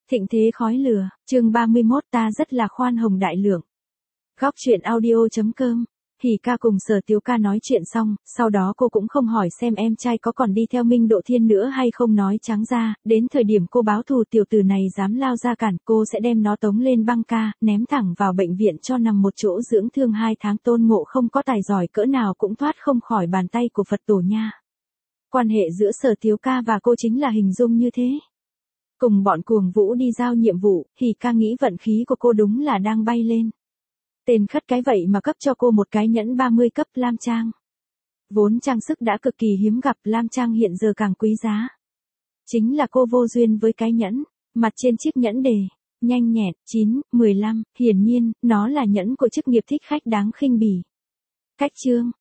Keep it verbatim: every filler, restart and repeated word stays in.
Thịnh thế khói lửa, chương ba mươi mốt ta rất là khoan hồng đại lượng. Góc truyện audio.com. Hỉ ca cùng Sở Tiếu ca nói chuyện xong, sau đó cô cũng không hỏi xem em trai có còn đi theo Minh Độ Thiên nữa hay không, nói trắng ra, đến thời điểm cô báo thù tiểu tử này dám lao ra cản, cô sẽ đem nó tống lên băng ca, ném thẳng vào bệnh viện cho nằm một chỗ dưỡng thương hai tháng. Tôn Ngộ không có tài giỏi cỡ nào cũng thoát không khỏi bàn tay của Phật tổ nha. Quan hệ giữa Sở Tiếu ca và cô chính là hình dung như thế. Cùng bọn cuồng vũ đi giao nhiệm vụ, Hỉ ca nghĩ vận khí của cô đúng là đang bay lên. Tên khất cái vậy mà cấp cho cô một cái nhẫn ba mươi cấp lam trang. Vốn trang sức đã cực kỳ hiếm gặp, lam trang hiện giờ càng quý giá. Chính là cô vô duyên với cái nhẫn, mặt trên chiếc nhẫn đề, nhanh nhẹn, chín, mười lăm, hiển nhiên, nó là nhẫn của chức nghiệp thích khách đáng khinh bỉ. Cách chương,